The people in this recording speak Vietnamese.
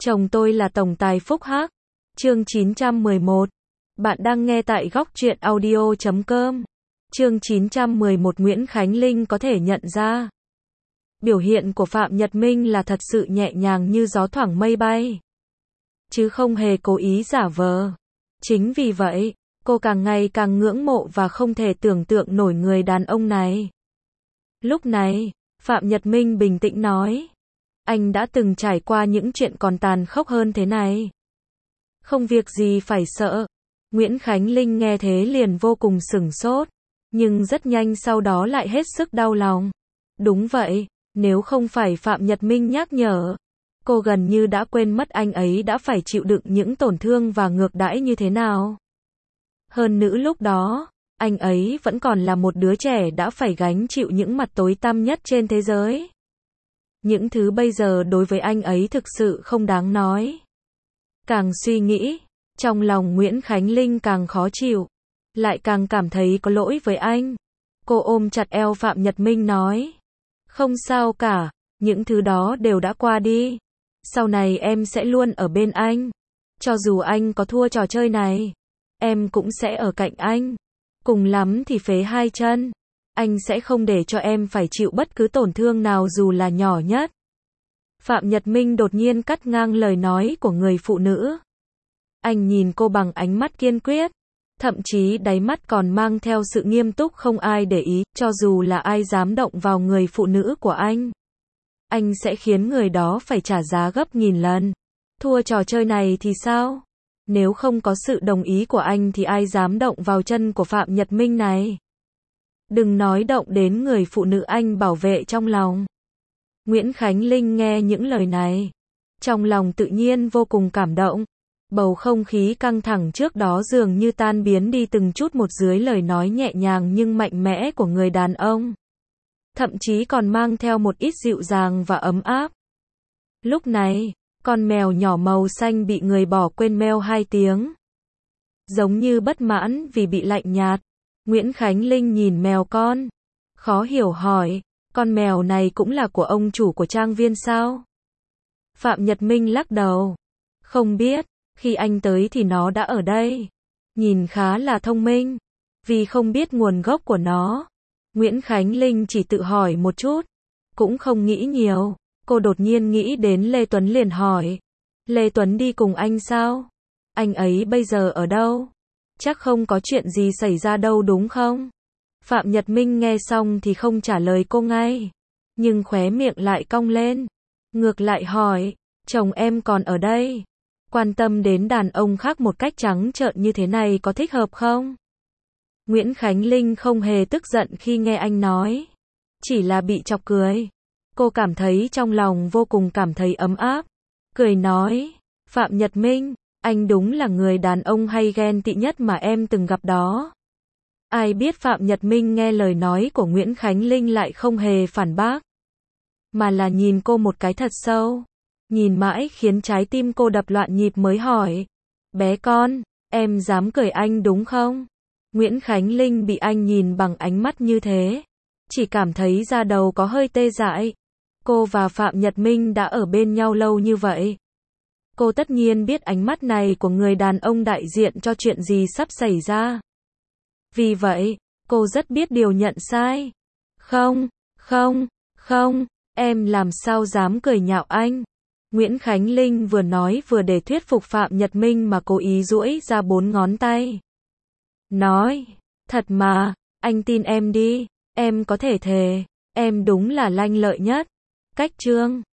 Chồng tôi là tổng tài phúc hắc. Chương 911. Bạn đang nghe tại góc truyện audio.com. Chương 911. Nguyễn Khánh Linh có thể nhận ra biểu hiện của Phạm Nhật Minh là thật sự nhẹ nhàng như gió thoảng mây bay, chứ không hề cố ý giả vờ. Chính vì vậy, cô càng ngày càng ngưỡng mộ và không thể tưởng tượng nổi người đàn ông này. Lúc này, Phạm Nhật Minh bình tĩnh nói, anh đã từng trải qua những chuyện còn tàn khốc hơn thế này. Không việc gì phải sợ. Nguyễn Khánh Linh nghe thế liền vô cùng sửng sốt, nhưng rất nhanh sau đó lại hết sức đau lòng. Đúng vậy, nếu không phải Phạm Nhật Minh nhắc nhở, cô gần như đã quên mất anh ấy đã phải chịu đựng những tổn thương và ngược đãi như thế nào. Hơn nữa lúc đó, anh ấy vẫn còn là một đứa trẻ đã phải gánh chịu những mặt tối tăm nhất trên thế giới. Những thứ bây giờ đối với anh ấy thực sự không đáng nói. Càng suy nghĩ, trong lòng Nguyễn Khánh Linh càng khó chịu, lại càng cảm thấy có lỗi với anh. Cô ôm chặt eo Phạm Nhật Minh nói, không sao cả, những thứ đó đều đã qua đi. Sau này em sẽ luôn ở bên anh. Cho dù anh có thua trò chơi này, em cũng sẽ ở cạnh anh. Cùng lắm thì phế hai chân. Anh sẽ không để cho em phải chịu bất cứ tổn thương nào dù là nhỏ nhất. Phạm Nhật Minh đột nhiên cắt ngang lời nói của người phụ nữ. Anh nhìn cô bằng ánh mắt kiên quyết, thậm chí đáy mắt còn mang theo sự nghiêm túc không ai để ý, cho dù là ai dám động vào người phụ nữ của anh sẽ khiến người đó phải trả giá gấp nghìn lần. Thua trò chơi này thì sao? Nếu không có sự đồng ý của anh thì ai dám động vào chân của Phạm Nhật Minh này? Đừng nói động đến người phụ nữ anh bảo vệ trong lòng. Nguyễn Khánh Linh nghe những lời này, trong lòng tự nhiên vô cùng cảm động. Bầu không khí căng thẳng trước đó dường như tan biến đi từng chút một dưới lời nói nhẹ nhàng nhưng mạnh mẽ của người đàn ông. Thậm chí còn mang theo một ít dịu dàng và ấm áp. Lúc này, con mèo nhỏ màu xanh bị người bỏ quên meo 2 tiếng. Giống như bất mãn vì bị lạnh nhạt. Nguyễn Khánh Linh nhìn mèo con, khó hiểu hỏi, con mèo này cũng là của ông chủ của trang viên sao? Phạm Nhật Minh lắc đầu, không biết, khi anh tới thì nó đã ở đây. Nhìn khá là thông minh, vì không biết nguồn gốc của nó. Nguyễn Khánh Linh chỉ tự hỏi một chút, cũng không nghĩ nhiều. Cô đột nhiên nghĩ đến Lê Tuấn liền hỏi, Lê Tuấn đi cùng anh sao? Anh ấy bây giờ ở đâu? Chắc không có chuyện gì xảy ra đâu đúng không? Phạm Nhật Minh nghe xong thì không trả lời cô ngay, nhưng khóe miệng lại cong lên. Ngược lại hỏi, chồng em còn ở đây? Quan tâm đến đàn ông khác một cách trắng trợn như thế này có thích hợp không? Nguyễn Khánh Linh không hề tức giận khi nghe anh nói, chỉ là bị chọc cười. Cô cảm thấy trong lòng vô cùng cảm thấy ấm áp. Cười nói, Phạm Nhật Minh, anh đúng là người đàn ông hay ghen tị nhất mà em từng gặp đó. Ai biết Phạm Nhật Minh nghe lời nói của Nguyễn Khánh Linh lại không hề phản bác, mà là nhìn cô một cái thật sâu. Nhìn mãi khiến trái tim cô đập loạn nhịp mới hỏi, bé con, em dám cười anh đúng không? Nguyễn Khánh Linh bị anh nhìn bằng ánh mắt như thế, chỉ cảm thấy da đầu có hơi tê dại. Cô và Phạm Nhật Minh đã ở bên nhau lâu như vậy. Cô tất nhiên biết ánh mắt này của người đàn ông đại diện cho chuyện gì sắp xảy ra. Vì vậy, cô rất biết điều nhận sai. Không, em làm sao dám cười nhạo anh? Nguyễn Khánh Linh vừa nói vừa để thuyết phục Phạm Nhật Minh mà cố ý duỗi ra 4 ngón tay. Nói, thật mà, anh tin em đi, em có thể thề, em đúng là lanh lợi nhất. Cách chương